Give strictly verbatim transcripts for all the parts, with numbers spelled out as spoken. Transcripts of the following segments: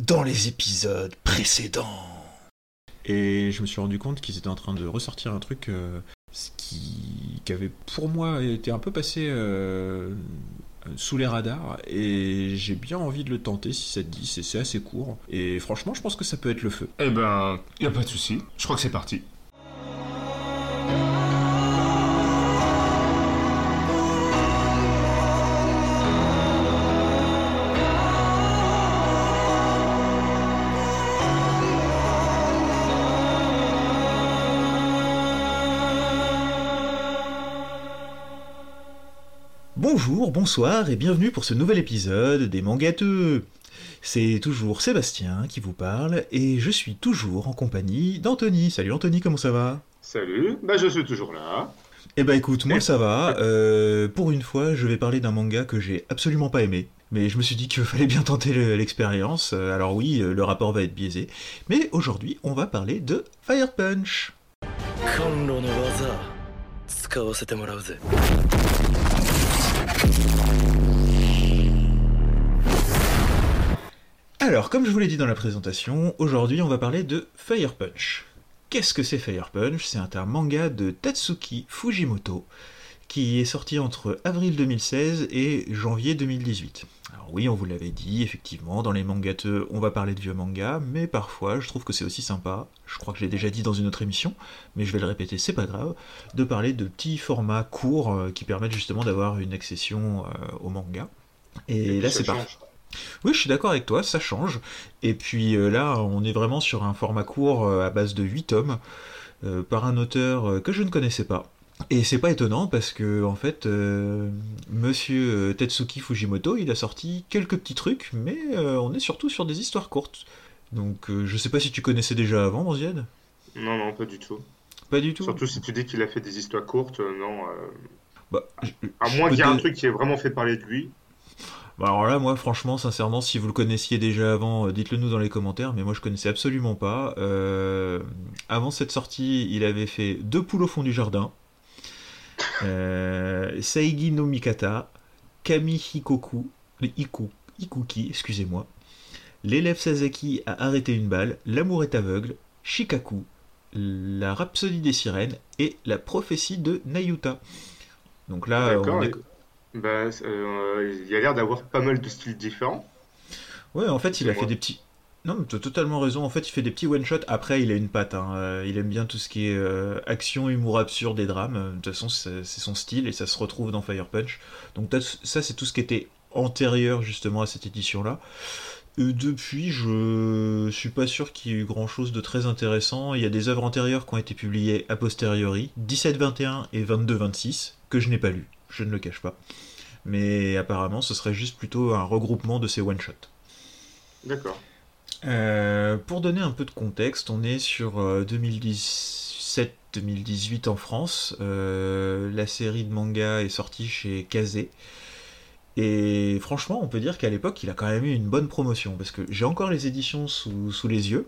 dans les épisodes précédents. Et je me suis rendu compte qu'ils étaient en train de ressortir un truc euh, qui, qui avait pour moi été un peu passé euh, sous les radars, et j'ai bien envie de le tenter si ça te dit. C'est, c'est assez court et franchement je pense que ça peut être le feu. Eh ben, y a pas de souci. Je crois que c'est parti. Bonjour, bonsoir et bienvenue pour ce nouvel épisode des Mangateux. C'est toujours Sébastien qui vous parle et je suis toujours en compagnie d'Anthony. Salut Anthony, comment ça va ? Salut, bah je suis toujours là. Eh ben écoute, moi ça va. Euh, pour une fois, je vais parler d'un manga que j'ai absolument pas aimé. Mais je me suis dit qu'il fallait bien tenter le- l'expérience. Alors oui, le rapport va être biaisé. Mais aujourd'hui, on va parler de Fire Punch. コンロの技使わせてもらうぜ。 Alors, comme je vous l'ai dit dans la présentation, aujourd'hui on va parler de Fire Punch. Qu'est-ce que c'est Fire Punch ? C'est un manga de Tatsuki Fujimoto qui est sorti entre avril deux mille seize et janvier deux mille dix-huit. Alors oui, on vous l'avait dit, effectivement, dans les mangateux, on va parler de vieux mangas, mais parfois, je trouve que c'est aussi sympa, je crois que je l'ai déjà dit dans une autre émission, mais je vais le répéter, c'est pas grave, de parler de petits formats courts euh, qui permettent justement d'avoir une accession euh, au manga. Et, Et là, ça c'est parti. change. Oui, je suis d'accord avec toi, ça change. Et puis euh, là, on est vraiment sur un format court euh, à base de huit tomes, euh, par un auteur euh, que je ne connaissais pas. Et c'est pas étonnant parce que, en fait, euh, monsieur euh, Tetsuki Fujimoto, il a sorti quelques petits trucs, mais euh, on est surtout sur des histoires courtes. Donc euh, je sais pas si tu connaissais déjà avant, Manzied ? Non, non, pas du tout. Pas du tout. Surtout si tu dis qu'il a fait des histoires courtes, euh, non. euh, Bah, je- À je moins peux qu'il y ait un te- truc qui ait vraiment fait parler de lui. Bah alors là, moi, franchement, sincèrement, si vous le connaissiez déjà avant, euh, dites-le nous dans les commentaires, mais moi je connaissais absolument pas. Euh, Avant cette sortie, il avait fait Deux poules au fond du jardin, euh, Saigi no Mikata, Kami Hikoku, le Iku, Ikuki, excusez-moi, L'élève Sasaki a arrêté une balle, L'amour est aveugle, Shikaku, La rhapsodie des sirènes et La prophétie de Nayuta. Donc là, euh, D'accord. on est... et- Bah, euh, il y a l'air d'avoir pas mal de styles différents. Ouais, en fait, il a fait Dis-moi. des petits... Non, mais t'as totalement raison. En fait, il fait des petits one-shots. Après, il a une patte, hein. Euh, Il aime bien tout ce qui est euh, action, humour absurde et drame. Euh, De toute façon, c'est c'est son style et ça se retrouve dans Fire Punch. Donc t'as- ça, c'est tout ce qui était antérieur justement à cette édition-là. Euh, depuis, je suis pas sûr qu'il y ait eu grand-chose de très intéressant. Il y a des œuvres antérieures qui ont été publiées a posteriori, dix-sept vingt et un et vingt-deux vingt-six, que je n'ai pas lu. Je ne le cache pas. Mais apparemment, ce serait juste plutôt un regroupement de ces one-shots. D'accord. Euh, pour donner un peu de contexte, on est sur euh, deux mille dix-sept deux mille dix-huit en France. Euh, la série de manga est sortie chez Kazé. Et franchement, on peut dire qu'à l'époque, il a quand même eu une bonne promotion. Parce que j'ai encore les éditions sous, sous les yeux.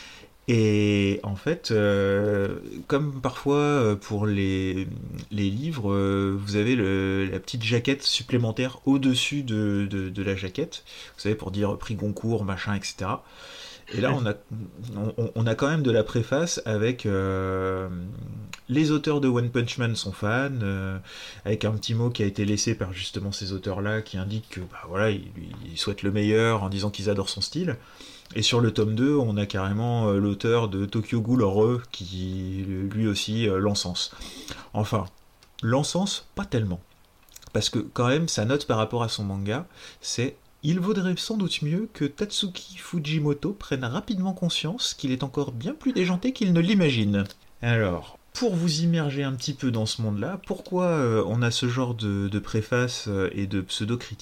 Et en fait, euh, comme parfois euh, pour les, les livres, euh, vous avez le- la petite jaquette supplémentaire au-dessus de, de- de la jaquette, vous savez, pour dire prix Goncourt, machin, et cetera. Et là, on a, on, on a quand même de la préface avec euh, les auteurs de One Punch Man sont fans, euh, avec un petit mot qui a été laissé par justement ces auteurs-là qui indique que bah, voilà, ils, ils souhaitent le meilleur en disant qu'ils adorent son style. Et sur le tome deux, on a carrément euh, l'auteur de Tokyo Ghoul Heureux qui lui aussi euh, l'encense. Enfin, l'encense, pas tellement. Parce que quand même, sa note par rapport à son manga, c'est il vaudrait sans doute mieux que Tatsuki Fujimoto prenne rapidement conscience qu'il est encore bien plus déjanté qu'il ne l'imagine. Alors, pour vous immerger un petit peu dans ce monde-là, pourquoi euh, on a ce genre de, de préface euh, et de pseudo-critique ?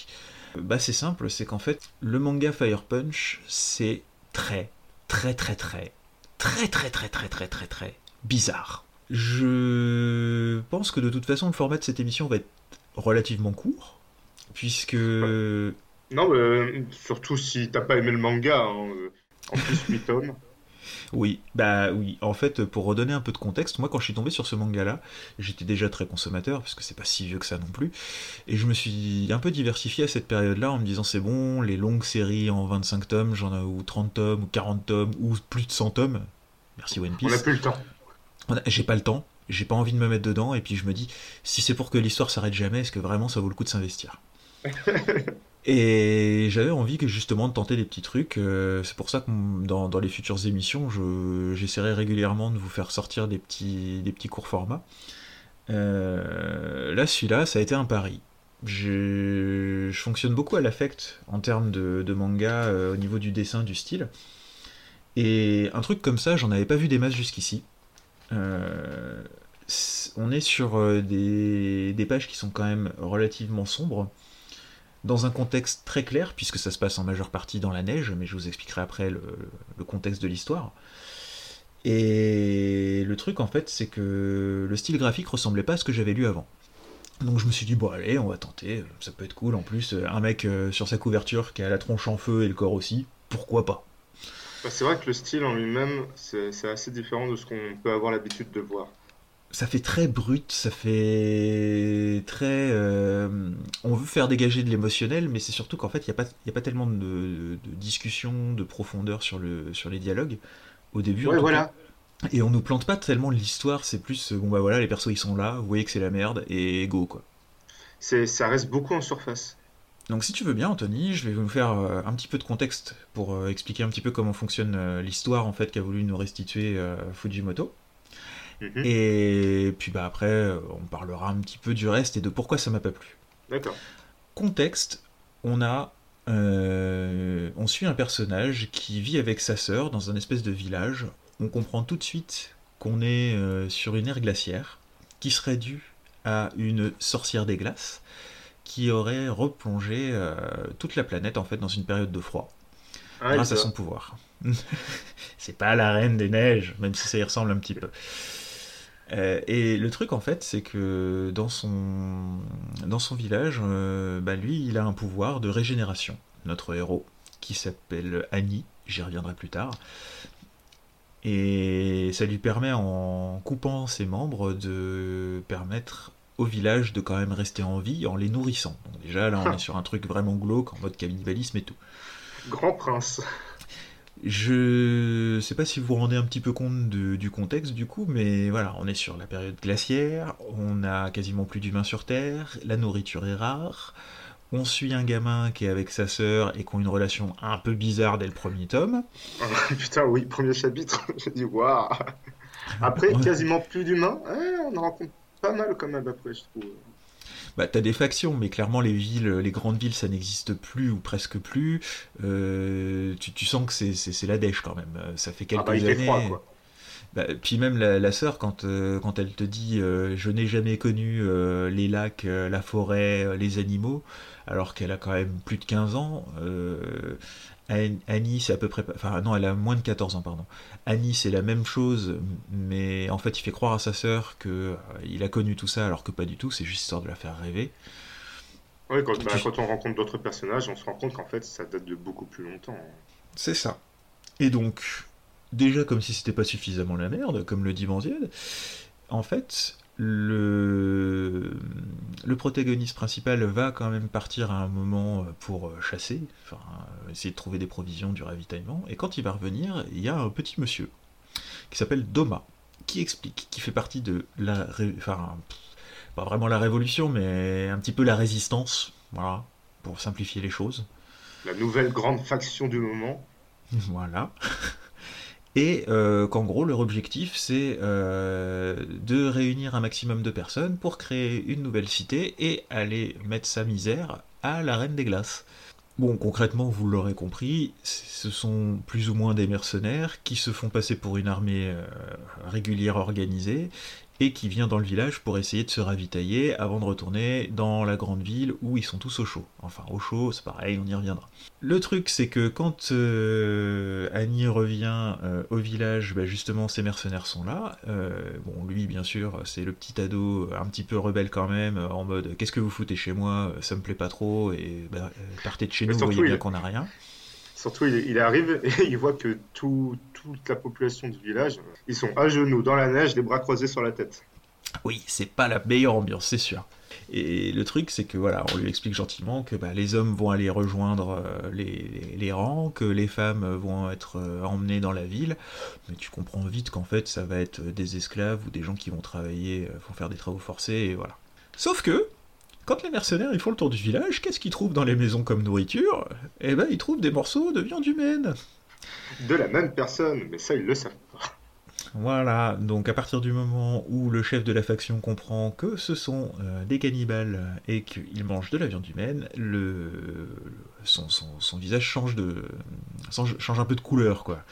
Bah c'est simple, c'est qu'en fait, le manga Fire Punch, c'est très, très, très, très, très, très, très, très, très, très, très bizarre. Je pense que de toute façon, le format de cette émission va être relativement court, puisque... Non, mais euh, surtout si t'as pas aimé le manga, hein, euh, en plus huit tomes. Oui, bah oui. En fait, pour redonner un peu de contexte, moi quand je suis tombé sur ce manga-là, j'étais déjà très consommateur, parce que c'est pas si vieux que ça non plus, et je me suis un peu diversifié à cette période-là en me disant c'est bon, les longues séries en vingt-cinq tomes, j'en ai ou trente tomes, ou quarante tomes, ou plus de cent tomes. Merci One On n'a Piece. plus le temps. On a- J'ai pas le temps, j'ai pas envie de me mettre dedans, et puis je me dis, si c'est pour que l'histoire s'arrête jamais, est-ce que vraiment ça vaut le coup de s'investir? Et j'avais envie que justement de tenter des petits trucs. euh, c'est pour ça que mm, dans, dans les futures émissions, je- j'essaierai régulièrement de vous faire sortir des petits, des petits courts formats. Euh, là, celui-là, ça a été un pari. Je, je fonctionne beaucoup à l'affect en termes de, de manga euh, au niveau du dessin, du style. Et un truc comme ça, j'en avais pas vu des masses jusqu'ici. Euh, c'est- on est sur euh, des, des pages qui sont quand même relativement sombres dans un contexte très clair, puisque ça se passe en majeure partie dans la neige, mais je vous expliquerai après le, le contexte de l'histoire. Et le truc, en fait, c'est que le style graphique ressemblait pas à ce que j'avais lu avant. Donc je me suis dit, bon allez, on va tenter, ça peut être cool. En plus, un mec euh, sur sa couverture qui a la tronche en feu et le corps aussi, pourquoi pas? Bah, c'est vrai que le style en lui-même, c'est c'est assez différent de ce qu'on peut avoir l'habitude de voir. Ça fait très brut, ça fait très... euh, on veut faire dégager de l'émotionnel, mais c'est surtout qu'en fait, il n'y a, pas- il y a pas tellement de, de discussion, de profondeur sur, le, sur les dialogues, au début en Ouais, tout cas. voilà. Et on nous plante pas tellement l'histoire, c'est plus, euh, bon bah voilà, les persos ils sont là, vous voyez que c'est la merde, et go quoi. C'est, ça reste beaucoup en surface. Donc si tu veux bien Anthony, je vais vous faire euh, un petit peu de contexte pour euh, expliquer un petit peu comment fonctionne euh, l'histoire en fait qu'a voulu nous restituer euh, Fujimoto. Mhm. Et puis bah après, euh, on parlera un petit peu du reste et de pourquoi ça m'a pas plu. D'accord. Contexte, on a... euh, on suit un personnage qui vit avec sa sœur dans un espèce de village. On comprend tout de suite qu'on est euh, sur une ère glaciaire qui serait due à une sorcière des glaces qui aurait replongé euh, toute la planète en fait dans une période de froid Ah, grâce à Elsa. son pouvoir. C'est pas la reine des neiges, même si ça y ressemble un petit peu. Euh, et le truc en fait, c'est que dans son, dans son village, euh, bah, lui, il a un pouvoir de régénération. Notre héros, qui s'appelle Annie, j'y reviendrai plus tard. Et ça lui permet, en coupant ses membres, de permettre au village de quand même rester en vie en les nourrissant. Donc déjà, là, on est sur un truc vraiment glauque, en mode cannibalisme et tout. Grand prince. Je sais pas si vous vous rendez un petit peu compte de- du contexte du coup, mais voilà, on est sur la période glaciaire, on a quasiment plus d'humains sur Terre, la nourriture est rare, on suit un gamin qui est avec sa sœur et qui ont une relation un peu bizarre dès le premier tome. Ah, putain, oui, premier chapitre. J'ai dit, waouh. Après, Ouais. quasiment plus d'humains. Ouais, on en rencontre pas mal quand même après, je trouve. Bah, t'as des factions, mais clairement les villes, les grandes villes, ça n'existe plus ou presque plus. Euh, tu, tu sens que c'est, c'est, c'est la dèche quand même. Euh, Ça fait Ah bah, il quelques fait froid, années. quoi. Bah, puis même la, la sœur, quand, euh, quand elle te dit euh, je n'ai jamais connu euh, les lacs, euh, la forêt, euh, les animaux, alors qu'elle a quand même plus de quinze ans, euh, An- Annie, c'est à peu près. Enfin, non, elle a moins de quatorze ans, pardon. Annie, c'est la même chose, mais en fait, il fait croire à sa sœur qu'il a connu tout ça, alors que pas du tout, c'est juste histoire de la faire rêver. Ouais, quand, bah, Tu- quand on rencontre d'autres personnages, on se rend compte qu'en fait, ça date de beaucoup plus longtemps. C'est ça. Et donc, déjà, comme si c'était pas suffisamment la merde, comme le dit Manziel, en fait, le, le protagoniste principal va quand même partir à un moment pour euh, chasser, enfin, euh, essayer de trouver des provisions, du ravitaillement, et quand il va revenir, il y a un petit monsieur qui s'appelle Doma, qui explique, qui fait partie de la... ré- Enfin, pff, pas vraiment la révolution, mais un petit peu la résistance, voilà, pour simplifier les choses. La nouvelle grande faction du moment. Voilà. Et euh, qu'en gros, leur objectif, c'est euh, de réunir un maximum de personnes pour créer une nouvelle cité et aller mettre sa misère à la Reine des Glaces. Bon, concrètement, vous l'aurez compris, ce sont plus ou moins des mercenaires qui se font passer pour une armée euh, régulière organisée et qui vient dans le village pour essayer de se ravitailler avant de retourner dans la grande ville où ils sont tous au chaud. Enfin, au chaud, c'est pareil, on y reviendra. Le truc, c'est que quand euh, Annie revient euh, au village, bah, justement, ces mercenaires sont là. Euh, bon, lui, bien sûr, c'est le petit ado un petit peu rebelle quand même, en mode « Qu'est-ce que vous foutez chez moi? Ça me plaît pas trop, et bah, euh, partez de chez Mais nous, vous voyez surtout, bien il, qu'on a rien. » Surtout, il, il arrive et il voit que tout, toute la population du village, ils sont à genoux dans la neige, les bras croisés sur la tête. Oui, c'est pas la meilleure ambiance, c'est sûr. Et le truc, c'est que voilà, on lui explique gentiment que bah, les hommes vont aller rejoindre euh, les, les, les rangs, que les femmes vont être euh, emmenées dans la ville, mais tu comprends vite qu'en fait, ça va être des esclaves ou des gens qui vont travailler, euh, vont faire des travaux forcés, et voilà. Sauf que, quand les mercenaires ils font le tour du village, qu'est-ce qu'ils trouvent dans les maisons comme nourriture? Eh ben, ils trouvent des morceaux de viande humaine. De la même personne, mais ça, ils le savent pas. Voilà, donc à partir du moment où le chef de la faction comprend que ce sont euh, des cannibales et qu'ils mangent de la viande humaine, le, son, son, son visage change, de, change un peu de couleur, quoi.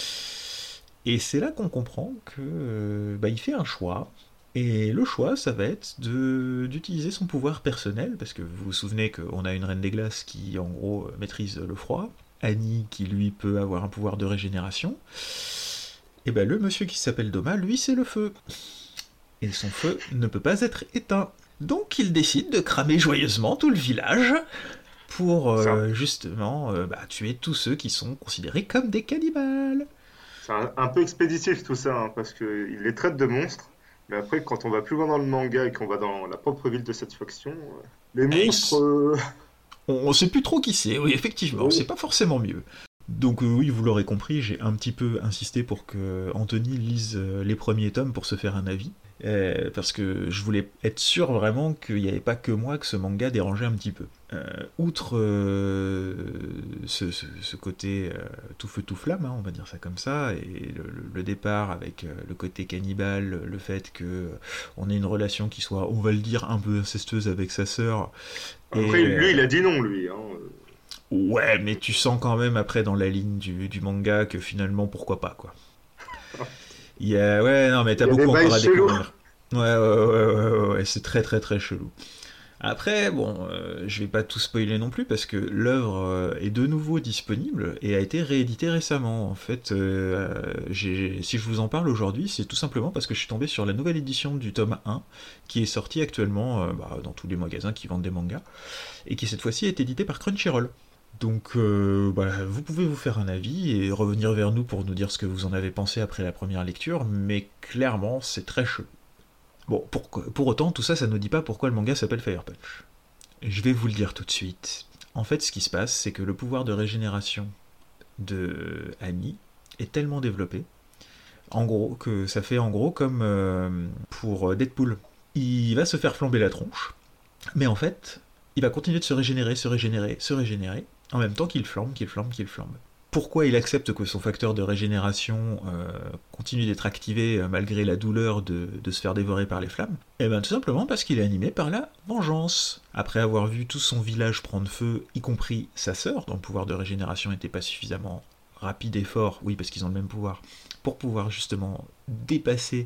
Et c'est là qu'on comprend que euh, bah, il fait un choix, et le choix, ça va être de, d'utiliser son pouvoir personnel, parce que vous vous souvenez qu'on a une reine des glaces qui, en gros, maîtrise le froid, Annie qui, lui, peut avoir un pouvoir de régénération. Et ben le monsieur qui s'appelle Doma, lui, c'est le feu. Et son feu ne peut pas être éteint. Donc il décide de cramer joyeusement tout le village pour euh, justement euh, bah, tuer tous ceux qui sont considérés comme des cannibales. C'est un, un peu expéditif tout ça, hein, parce qu'il les traite de monstres, mais après quand on va plus loin dans le manga et qu'on va dans la propre ville de cette faction, euh, les monstres... Euh... On, on sait plus trop qui c'est, oui effectivement, Oui. C'est pas forcément mieux. Donc euh, oui, vous l'aurez compris, j'ai un petit peu insisté pour que Anthony lise euh, les premiers tomes pour se faire un avis, euh, parce que je voulais être sûr vraiment qu'il n'y avait pas que moi que ce manga dérangeait un petit peu. Euh, outre euh, ce, ce, ce côté euh, tout feu tout flamme, hein, on va dire ça comme ça, et le, le départ avec euh, le côté cannibale, le fait que euh, on ait une relation qui soit, on va le dire, un peu incestueuse avec sa sœur. Après, et, lui, il a dit non, lui. Hein. Ouais, mais tu sens quand même après dans la ligne du, du manga que finalement, pourquoi pas, quoi. Il y a... Ouais, non, mais t'as beaucoup encore à découvrir. Ouais, ouais, ouais, ouais, ouais, ouais, c'est très très très chelou. Après, bon, euh, je vais pas tout spoiler non plus parce que l'œuvre euh, est de nouveau disponible et a été rééditée récemment. En fait, euh, j'ai, si je vous en parle aujourd'hui, c'est tout simplement parce que je suis tombé sur la nouvelle édition du tome un qui est sortie actuellement euh, bah, dans tous les magasins qui vendent des mangas et qui cette fois-ci est édité par Crunchyroll. Donc euh, bah, vous pouvez vous faire un avis et revenir vers nous pour nous dire ce que vous en avez pensé après la première lecture, mais clairement c'est très chelou. Bon, pour, pour autant, tout ça, ça ne nous dit pas pourquoi le manga s'appelle Fire Punch. Je vais vous le dire tout de suite. En fait, ce qui se passe, c'est que le pouvoir de régénération de Annie est tellement développé, en gros, que ça fait en gros comme euh, pour Deadpool. Il va se faire flamber la tronche, mais en fait, il va continuer de se régénérer, se régénérer, se régénérer, en même temps qu'il flambe, qu'il flambe, qu'il flambe. Pourquoi il accepte que son facteur de régénération euh, continue d'être activé euh, malgré la douleur de, de se faire dévorer par les flammes? Eh bien tout simplement parce qu'il est animé par la vengeance. Après avoir vu tout son village prendre feu, y compris sa sœur, dont le pouvoir de régénération n'était pas suffisamment rapide et fort, oui parce qu'ils ont le même pouvoir, pour pouvoir justement dépasser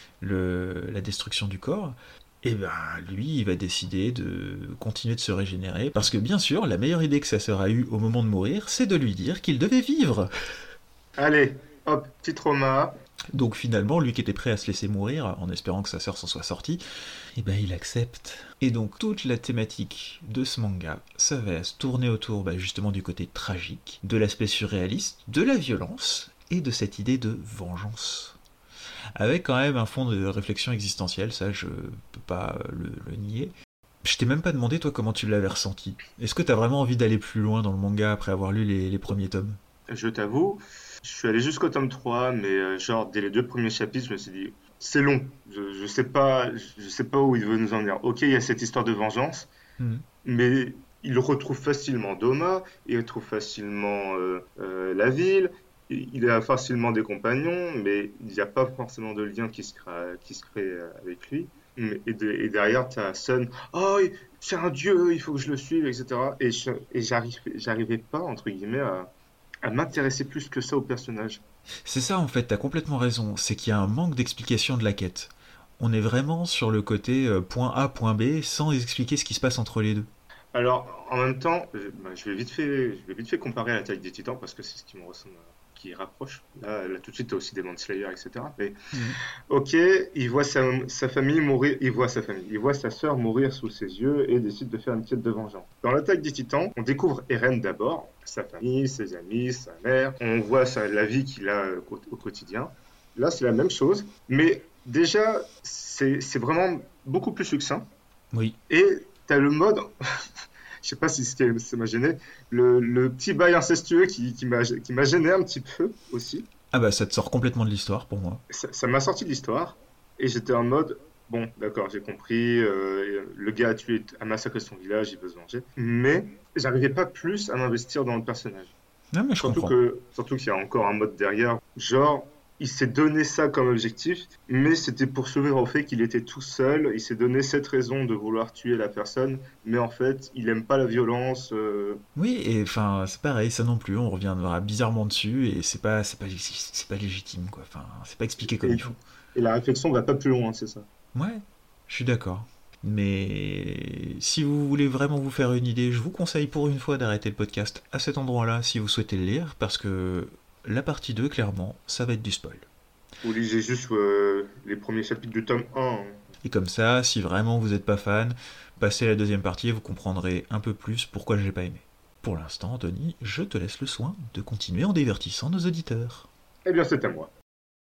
le, la destruction du corps, et ben lui, il va décider de continuer de se régénérer, parce que bien sûr, la meilleure idée que sa sœur a eue au moment de mourir, c'est de lui dire qu'il devait vivre. Allez, hop, petit trauma. Donc finalement, lui qui était prêt à se laisser mourir, en espérant que sa sœur s'en soit sortie, et ben il accepte. Et donc toute la thématique de ce manga, ça va se tourner autour bah, justement du côté tragique, de l'aspect surréaliste, de la violence, et de cette idée de vengeance. Avec quand même un fond de réflexion existentielle, ça je peux pas le, le nier. Je t'ai même pas demandé toi comment tu l'avais ressenti. Est-ce que t'as vraiment envie d'aller plus loin dans le manga après avoir lu les, les premiers tomes? Je t'avoue, je suis allé jusqu'au tome trois, mais euh, genre dès les deux premiers chapitres, je me suis dit, c'est long, je, je sais pas, je sais pas où il veut nous en venir. Ok, il y a cette histoire de vengeance, mmh. mais il retrouve facilement Doma, il retrouve facilement euh, euh, la ville, il a facilement des compagnons, mais il n'y a pas forcément de lien qui se crée, qui se crée avec lui. Et, de, et derrière, tu as Sun, oh, c'est un dieu, il faut que je le suive, et cetera. Et, je, et j'arrive, j'arrivais pas, entre guillemets, à, à m'intéresser plus que ça au personnage. C'est ça, en fait, t'as complètement raison. C'est qu'il y a un manque d'explication de la quête. On est vraiment sur le côté euh, point A, point B, sans expliquer ce qui se passe entre les deux. Alors, en même temps, je, bah, je, vais vite fait, je vais vite fait comparer à la taille des titans, parce que c'est ce qui me ressemble qui rapproche. Là, là tout de suite, tu as aussi Demon Slayer, et cetera. Mais, Mhm. ok, il voit sa, sa famille mourir, il voit sa famille, il voit sa sœur mourir sous ses yeux et décide de faire une quête de vengeance. Dans l'attaque des Titans, on découvre Eren d'abord, sa famille, ses amis, sa mère. On voit sa, la vie qu'il a euh, au, au quotidien. Là, c'est la même chose, mais déjà, c'est, c'est vraiment beaucoup plus succinct. Oui. Et tu as le mode, je sais pas si c'était- ça m'a gêné, le, le petit bail incestueux qui, qui m'a qui m'a gêné un petit peu aussi. Ah bah ça te sort complètement de l'histoire pour moi. Ça ça m'a sorti de l'histoire et j'étais en mode, bon, d'accord, j'ai compris, euh, le gars a tué, a massacré son village, il veut se venger, mais j'arrivais pas plus à m'investir dans le personnage. Non mais je Surtout comprends. que, surtout qu'il y a encore un mode derrière, genre, il s'est donné ça comme objectif, mais c'était pour s'ouvrir au fait qu'il était tout seul, il s'est donné cette raison de vouloir tuer la personne, mais en fait, il aime pas la violence. euh, Oui, et enfin c'est pareil, ça non plus, on reviendra bizarrement dessus et c'est pas c'est pas c'est pas légitime quoi. Enfin, c'est pas expliqué comme et, il faut. et la réflexion va pas plus loin, c'est ça. Ouais, je suis d'accord. Mais si vous voulez vraiment vous faire une idée, je vous conseille pour une fois d'arrêter le podcast à cet endroit-là si vous souhaitez le lire, parce que la partie deux, clairement, ça va être du spoil. Vous lisez juste euh, les premiers chapitres du tome un. hein. Et comme ça, si vraiment vous n'êtes pas fan, passez à la deuxième partie et vous comprendrez un peu plus pourquoi j'ai pas aimé. Pour l'instant, Anthony, je te laisse le soin de continuer en divertissant nos auditeurs. Eh bien, c'est à moi.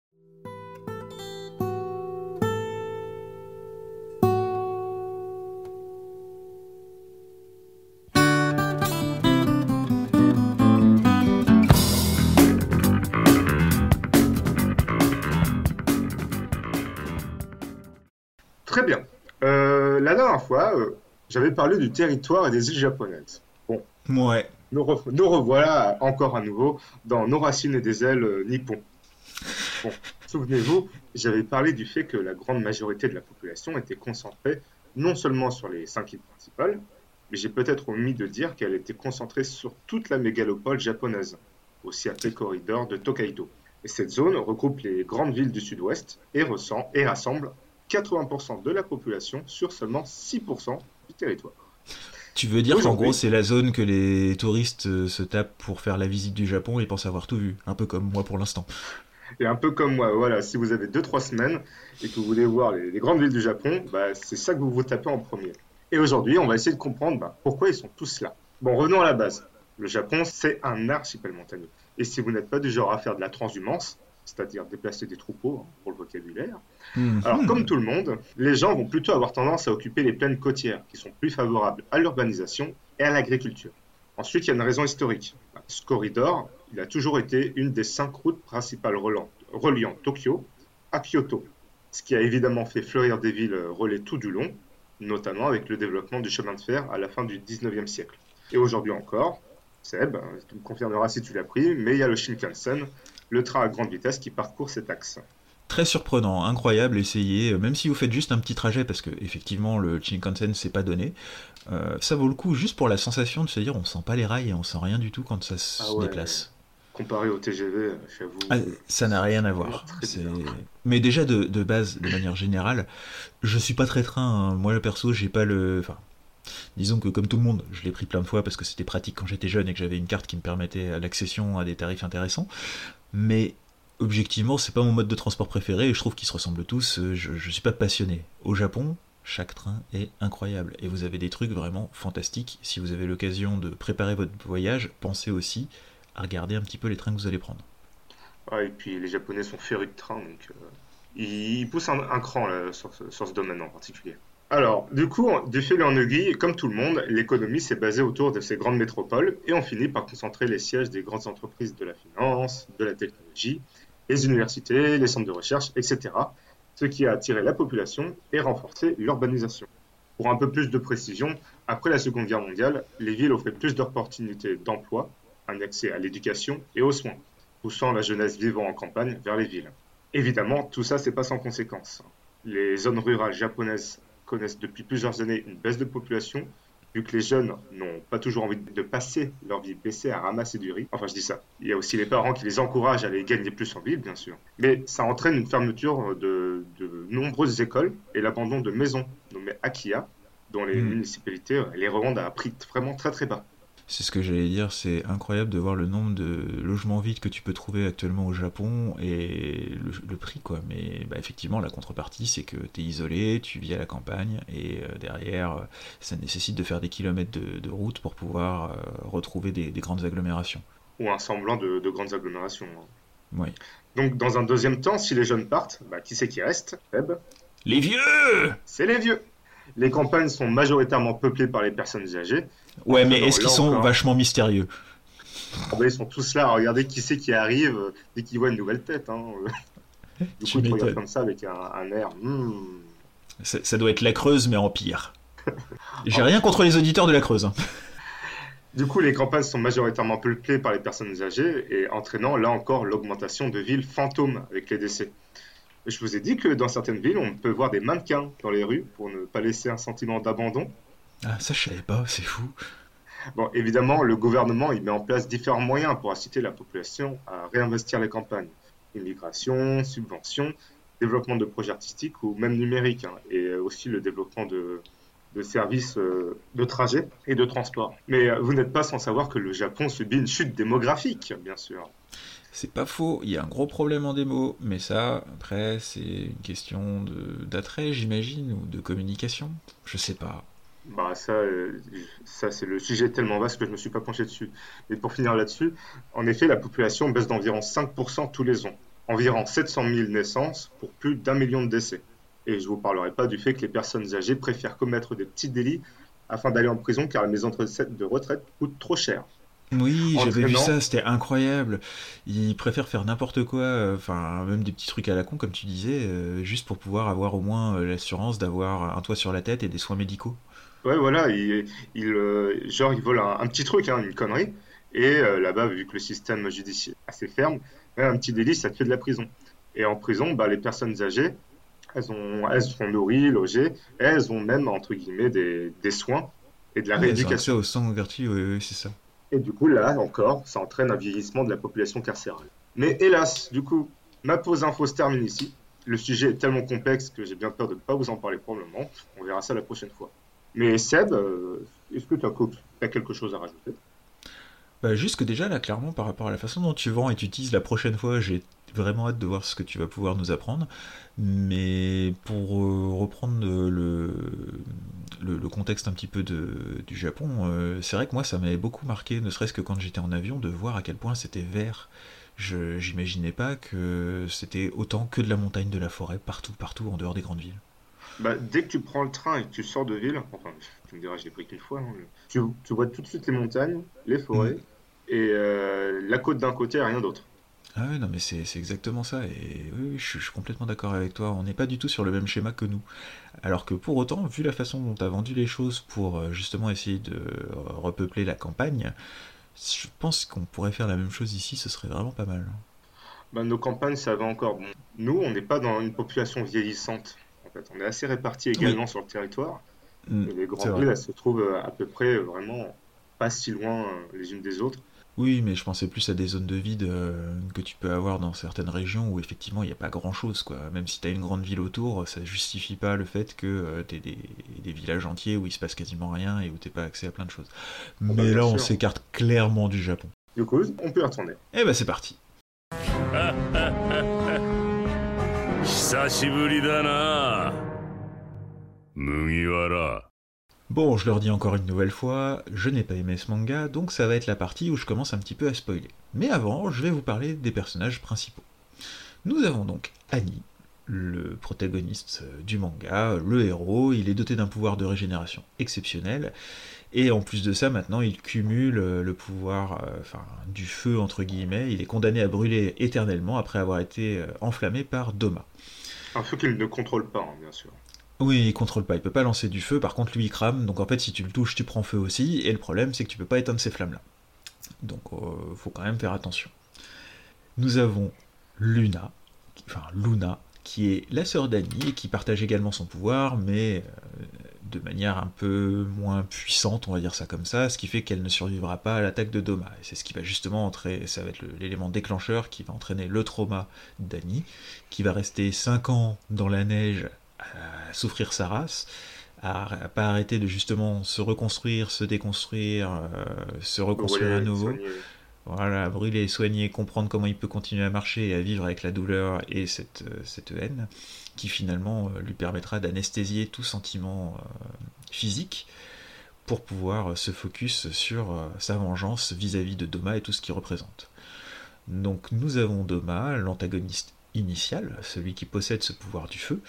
Très bien. Euh, la dernière fois, euh, j'avais parlé du territoire et des îles japonaises. Bon, Ouais. nous, re- nous revoilà encore à nouveau dans Nos racines et des ailes euh, nippon. Bon, souvenez-vous, j'avais parlé du fait que la grande majorité de la population était concentrée non seulement sur les cinq îles principales, mais j'ai peut-être omis de dire qu'elle était concentrée sur toute la mégalopole japonaise, aussi appelée corridor de Tokaido. Et cette zone regroupe les grandes villes du sud-ouest et, ressent, et rassemble quatre-vingts pour cent de la population sur seulement six pour cent du territoire. Tu veux dire qu'en Aujourd'hui- gros, c'est la zone que les touristes euh, se tapent pour faire la visite du Japon et pensent avoir tout vu. Un peu comme moi pour l'instant. Et un peu comme moi, voilà, si vous avez deux trois semaines et que vous voulez voir les, les grandes villes du Japon, bah, c'est ça que vous vous tapez en premier. Et aujourd'hui, on va essayer de comprendre bah, pourquoi ils sont tous là. Bon, revenons à la base. Le Japon, c'est un archipel montagneux. Et si vous n'êtes pas du genre à faire de la transhumance, c'est-à-dire déplacer des troupeaux, hein, pour le vocabulaire, Mhm. alors comme tout le monde, les gens vont plutôt avoir tendance à occuper les plaines côtières, qui sont plus favorables à l'urbanisation et à l'agriculture. Ensuite, il y a une raison historique. Ce corridor, il a toujours été une des cinq routes principales reliant, reliant Tokyo à Kyoto, ce qui a évidemment fait fleurir des villes relais tout du long, notamment avec le développement du chemin de fer à la fin du dix-neuvième siècle. Et aujourd'hui encore, Seb, tu me confirmeras si tu l'as pris, mais il y a le Shinkansen, le train à grande vitesse qui parcourt cet axe. Très surprenant, incroyable, essayez, euh, même si vous faites juste un petit trajet, parce que effectivement le Shinkansen c'est pas donné, euh, ça vaut le coup juste pour la sensation de se dire on sent pas les rails et on sent rien du tout quand ça se Ah ouais. déplace. Comparé au T G V, j'avoue. Ah, ça n'a rien à voir. Très C'est- bizarre. Mais déjà de, de base, de manière générale, je suis pas très train. hein. Moi le perso, j'ai pas le. Enfin, disons que comme tout le monde, je l'ai pris plein de fois parce que c'était pratique quand j'étais jeune et que j'avais une carte qui me permettait l'accession à des tarifs intéressants. Mais objectivement, c'est pas mon mode de transport préféré et je trouve qu'ils se ressemblent tous. euh, Je, je suis pas passionné. Au Japon, chaque train est incroyable et vous avez des trucs vraiment fantastiques. Si vous avez l'occasion de préparer votre voyage, pensez aussi à regarder un petit peu les trains que vous allez prendre. Ouais, et puis les Japonais sont férus de train, donc euh, ils, ils poussent un, un cran là, sur, ce, sur ce domaine en particulier. Alors, du coup, du fil en aiguille, comme tout le monde, l'économie s'est basée autour de ces grandes métropoles et on finit par concentrer les sièges des grandes entreprises de la finance, de la technologie, les universités, les centres de recherche, et cetera. Ce qui a attiré la population et renforcé l'urbanisation. Pour un peu plus de précision, après la Seconde Guerre mondiale, les villes offraient plus d'opportunités d'emploi, un accès à l'éducation et aux soins, poussant la jeunesse vivant en campagne vers les villes. Évidemment, tout ça, c'est pas sans conséquences. Les zones rurales japonaises connaissent depuis plusieurs années une baisse de population, vu que les jeunes n'ont pas toujours envie de passer leur vie baissée à ramasser du riz. Enfin, je dis ça. Il y a aussi les parents qui les encouragent à aller gagner plus en ville, bien sûr. Mais ça entraîne une fermeture de, de nombreuses écoles et l'abandon de maisons nommées Akiya, dont les Mm. municipalités les revendent à un prix vraiment très très bas. C'est ce que j'allais dire, c'est incroyable de voir le nombre de logements vides que tu peux trouver actuellement au Japon et le, le prix, quoi. Mais bah, effectivement, la contrepartie, c'est que tu es isolé, tu vis à la campagne, et euh, derrière, euh, ça nécessite de faire des kilomètres de, de route pour pouvoir euh, retrouver des, des grandes agglomérations. Ou un semblant de, de grandes agglomérations. Oui. Donc, dans un deuxième temps, si les jeunes partent, bah, qui c'est qui reste, Feb ? Les vieux ! C'est les vieux. Les campagnes sont majoritairement peuplées par les personnes âgées. Ouais, mais Alors, est-ce qu'ils sont encore, vachement mystérieux ? ah bah, ils sont tous là à regarder qui c'est qui arrive euh, dès qu'ils voient une nouvelle tête. Hein. Du Tu coup, ils te regardent m'étonnes. comme ça avec un, un air. Hmm. Ça, ça doit être la Creuse, mais en pire. J'ai rien contre les auditeurs de la Creuse. Hein. Du coup, les campagnes sont majoritairement peuplées par les personnes âgées et entraînant là encore l'augmentation de villes fantômes avec les décès. Et je vous ai dit que dans certaines villes, on peut voir des mannequins dans les rues pour ne pas laisser un sentiment d'abandon. Ah, ça, je savais pas, c'est fou. Bon, évidemment, le gouvernement il met en place différents moyens pour inciter la population à réinvestir les campagnes. Immigration, subventions, développement de projets artistiques ou même numériques, hein, et aussi le développement de, de services euh, de trajet et de transport. Mais euh, vous n'êtes pas sans savoir que le Japon subit une chute démographique, bien sûr. C'est pas faux, il y a un gros problème en démo, mais ça, après, c'est une question de, d'attrait, j'imagine, ou de communication. Je sais pas. Bah ça, euh, ça c'est le sujet tellement vaste que je ne me suis pas penché dessus. Mais pour finir là-dessus, en effet, la population baisse d'environ cinq pour cent tous les ans. Environ sept cent mille naissances pour plus d'un million de décès. Et je ne vous parlerai pas du fait que les personnes âgées préfèrent commettre des petits délits afin d'aller en prison car les maisons de retraite coûtent trop cher. Oui, j'avais vu Entraînant- ça, c'était incroyable. Ils préfèrent faire n'importe quoi, euh, enfin, même des petits trucs à la con, comme tu disais, euh, juste pour pouvoir avoir au moins euh, l'assurance d'avoir un toit sur la tête et des soins médicaux. Ouais, voilà, ils, ils, euh, genre ils volent un, un petit truc, hein, une connerie. Et euh, là-bas, vu que le système judiciaire est assez ferme, même un petit délit, ça te fait de la prison. Et en prison, bah, les personnes âgées, elles, ont, elles sont nourries, logées, et elles ont même, entre guillemets, des, des soins et de la Oui, ils ont accès rééducation. au sang gratuit, oui, oui, c'est ça. Et du coup, là encore, ça entraîne un vieillissement de la population carcérale. Mais hélas, du coup, ma pause info se termine ici. Le sujet est tellement complexe que j'ai bien peur de ne pas vous en parler probablement. On verra ça la prochaine fois. Mais Seb, euh, est-ce que tu as, co- t'as quelque chose à rajouter? Bah, juste que déjà, là, clairement, par rapport à la façon dont tu vends et tu utilises la prochaine fois, j'ai vraiment hâte de voir ce que tu vas pouvoir nous apprendre. Mais pour euh, reprendre euh, le, le, le contexte un petit peu de, du Japon, euh, c'est vrai que moi, ça m'avait beaucoup marqué, ne serait-ce que quand j'étais en avion, de voir à quel point c'était vert. Je J'imaginais pas que c'était autant que de la montagne, de la forêt, partout, partout, en dehors des grandes villes. Bah, dès que tu prends le train et que tu sors de ville, enfin, tu me diras, je l'ai pris qu'une fois, hein, mais tu, tu vois tout de suite les montagnes, les Mm. forêts et euh, la côte d'un côté et rien d'autre. Ah ouais, non mais c'est c'est exactement ça, et oui, oui, je, suis je suis complètement d'accord avec toi, on n'est pas du tout sur le même schéma que nous. Alors que pour autant, vu la façon dont tu as vendu les choses pour euh, justement essayer de euh, repeupler la campagne, je pense qu'on pourrait faire la même chose ici, ce serait vraiment pas mal. Bah, nos campagnes, ça va encore. Bon, nous, on n'est pas dans une population vieillissante. En fait, on est assez répartis Oui, également sur le territoire. mm, Et les c'est grandes vrai. villes, elles se trouvent euh, à peu près euh, vraiment pas si loin euh, les unes des autres. Oui, mais je pensais plus à des zones de vide euh, que tu peux avoir dans certaines régions où effectivement il n'y a pas grand-chose, quoi. Même si tu as une grande ville autour, ça justifie pas le fait que tu aies des, des villages entiers où il se passe quasiment rien et où t'es pas accès à plein de choses. Bon, bah, Mais bien là, on sûr. s'écarte clairement du Japon. Du coup, on peut y retourner. Eh ben c'est parti. 久しぶりだな麦わら。 Bon, je leur dis encore une nouvelle fois, je n'ai pas aimé ce manga, donc ça va être la partie où je commence un petit peu à spoiler. Mais avant, je vais vous parler des personnages principaux. Nous avons donc Annie, le protagoniste euh, du manga, le héros, il est doté d'un pouvoir de régénération exceptionnel, et en plus de ça, maintenant, il cumule euh, le pouvoir euh, enfin, du feu, entre guillemets, il est condamné à brûler éternellement après avoir été euh, enflammé par Doma. Un feu qu'il ne contrôle pas, hein, bien sûr. Oui, il contrôle pas, il peut pas lancer du feu, par contre lui il crame, donc en fait si tu le touches tu prends feu aussi, et le problème c'est que tu peux pas éteindre ces flammes là. Donc euh, faut quand même faire attention. Nous avons Luna, qui- enfin Luna, qui est la sœur d'Annie et qui partage également son pouvoir, mais euh, de manière un peu moins puissante, on va dire ça comme ça, ce qui fait qu'elle ne survivra pas à l'attaque de Doma. Et c'est ce qui va justement entrer, ça va être le- l'élément déclencheur qui va entraîner le trauma d'Annie, qui va rester cinq ans dans la neige à souffrir sa race, à, à pas arrêter de justement se reconstruire, se déconstruire, euh, se reconstruire à nouveau. Soigner. Voilà, brûler, soigner, comprendre comment il peut continuer à marcher et à vivre avec la douleur et cette, cette haine, qui finalement lui permettra d'anesthésier tout sentiment euh, physique pour pouvoir se focus sur euh, sa vengeance vis-à-vis de Doma et tout ce qu'il représente. Donc nous avons Doma, l'antagoniste initial, celui qui possède ce pouvoir du feu,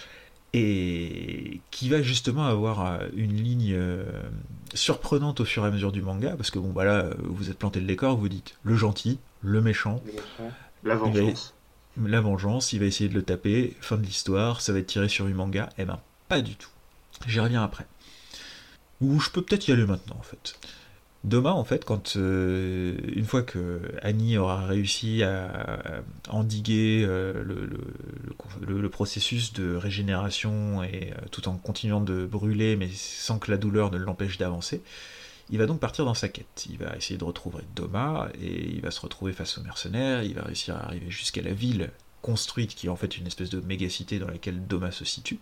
et qui va justement avoir une ligne euh, surprenante au fur et à mesure du manga, parce que bon bah là, vous êtes planté le décor, vous dites le gentil, le méchant, le méchant. La vengeance. Va, la vengeance, il va essayer de le taper, fin de l'histoire, ça va être tiré sur une manga, eh ben pas du tout. J'y reviens après. Ou je peux peut-être y aller maintenant en fait. Doma, en fait, quand euh, une fois que Annie aura réussi à endiguer euh, le, le, le, le processus de régénération et euh, tout en continuant de brûler, mais sans que la douleur ne l'empêche d'avancer, il va donc partir dans sa quête. Il va essayer de retrouver Doma et il va se retrouver face aux mercenaires. Il va réussir à arriver jusqu'à la ville construite, qui est en fait une espèce de méga-cité dans laquelle Doma se situe.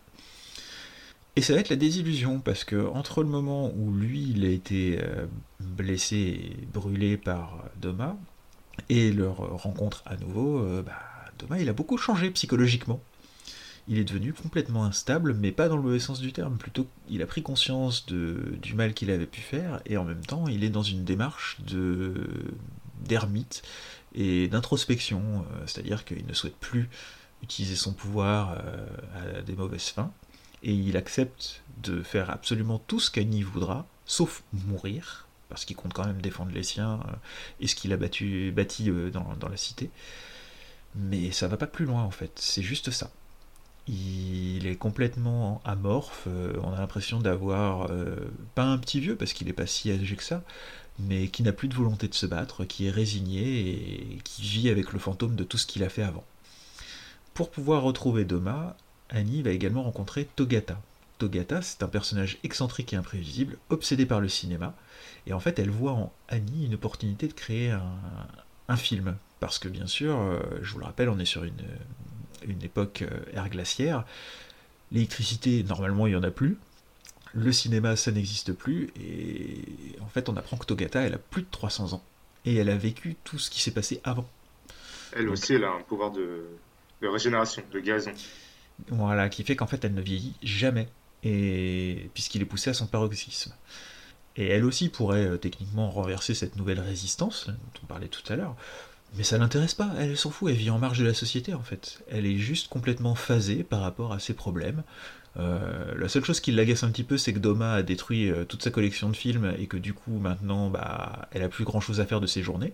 Et ça va être la désillusion, parce que entre le moment où lui, il a été euh, blessé et brûlé par Doma, et leur rencontre à nouveau, euh, bah, Doma, il a beaucoup changé psychologiquement. Il est devenu complètement instable, mais pas dans le mauvais sens du terme, plutôt il a pris conscience de, du mal qu'il avait pu faire, et en même temps, il est dans une démarche de, d'ermite et d'introspection, euh, c'est-à-dire qu'il ne souhaite plus utiliser son pouvoir euh, à des mauvaises fins, et il accepte de faire absolument tout ce qu'Annie voudra, sauf mourir, parce qu'il compte quand même défendre les siens euh, et ce qu'il a battu, bâti euh, dans, dans la cité. Mais ça va pas plus loin en fait, c'est juste ça. Il est complètement amorphe, euh, on a l'impression d'avoir, euh, pas un petit vieux, parce qu'il est pas si âgé que ça, mais qui n'a plus de volonté de se battre, qui est résigné et qui vit avec le fantôme de tout ce qu'il a fait avant. Pour pouvoir retrouver Doma, Annie va également rencontrer Togata. Togata, c'est un personnage excentrique et imprévisible, obsédé par le cinéma, et en fait elle voit en Annie une opportunité de créer un, un film, parce que bien sûr, euh, je vous le rappelle, on est sur une, une époque euh, ère glaciaire, l'électricité, normalement il n'y en a plus, le cinéma, ça n'existe plus, et en fait on apprend que Togata, elle a plus de trois cents ans, et elle a vécu tout ce qui s'est passé avant. Elle Donc, aussi, elle a un pouvoir de, de régénération, de guérison. Voilà, qui fait qu'en fait elle ne vieillit jamais, et puisqu'il est poussé à son paroxysme. Et elle aussi pourrait euh, techniquement renverser cette nouvelle résistance, dont on parlait tout à l'heure, mais ça l'intéresse pas, elle s'en fout, elle vit en marge de la société en fait. Elle est juste complètement phasée par rapport à ses problèmes. Euh, la seule chose qui l'agace un petit peu, c'est que Doma a détruit euh, toute sa collection de films, et que du coup maintenant, bah, elle a plus grand chose à faire de ses journées.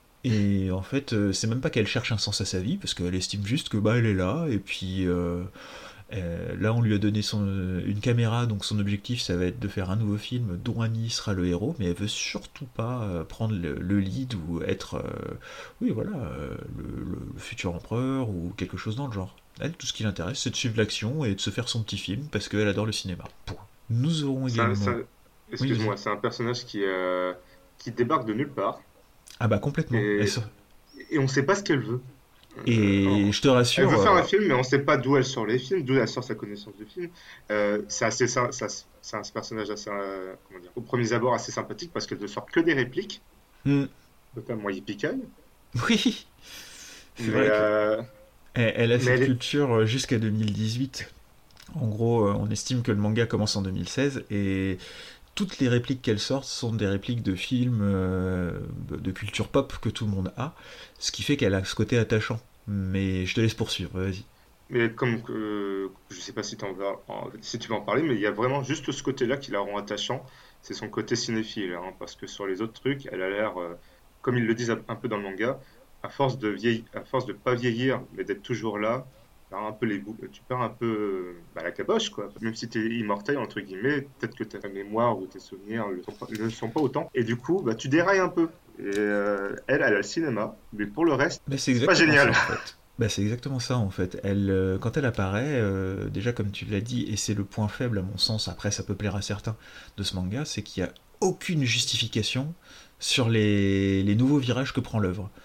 Et en fait, euh, c'est même pas qu'elle cherche un sens à sa vie, parce qu'elle estime juste que bah elle est là, et puis euh, euh, là on lui a donné son, une caméra, donc son objectif ça va être de faire un nouveau film dont Annie sera le héros, mais elle veut surtout pas euh, prendre le, le lead ou être, euh, oui voilà, euh, le, le, le futur empereur ou quelque chose dans le genre. Elle, tout ce qui l'intéresse, c'est de suivre l'action et de se faire son petit film, parce qu'elle adore le cinéma. Point. Nous aurons également... Ça, ça, excuse-moi, oui, c'est un personnage qui, euh, qui débarque de nulle part. Ah bah complètement. Et, se... et on sait pas ce qu'elle veut. Et euh, je te rassure... Elle veut faire euh... un film, mais on sait pas d'où elle sort les films, d'où elle sort sa connaissance du film. Euh, c'est assez, ça, ça, c'est un personnage assez, euh, comment dire, au premier abord assez sympathique, parce qu'elle ne sort que des répliques, mm. notamment Yippee-Kai. Oui. C'est mais vrai euh... que... elle, elle a cette elle culture est... jusqu'à deux mille dix-huit. En gros, on estime que le manga commence en deux mille seize, et... toutes les répliques qu'elle sort sont des répliques de films euh, de culture pop que tout le monde a, ce qui fait qu'elle a ce côté attachant. Mais je te laisse poursuivre, vas-y. Mais comme euh, je sais pas si, en vas, si tu vas en parler, mais il y a vraiment juste ce côté-là qui la rend attachant, c'est son côté cinéphile, hein, parce que sur les autres trucs, elle a l'air, euh, comme ils le disent un peu dans le manga, à force de vieillir, à force de pas vieillir, mais d'être toujours là, un peu les bouts, tu perds un peu bah, la caboche, quoi. Même si tu es immortel, entre guillemets, peut-être que ta mémoire ou tes souvenirs ne sont pas, ne sont pas autant. Et du coup, bah, tu dérailles un peu. Et euh, elle, elle a le cinéma, mais pour le reste, mais c'est, c'est pas génial. Ça, en fait. Bah, c'est exactement ça, en fait. Elle, euh, quand elle apparaît, euh, déjà comme tu l'as dit, et c'est le point faible à mon sens, après ça peut plaire à certains, de ce manga, c'est qu'il n'y a aucune justification sur les, les nouveaux virages que prend l'œuvre.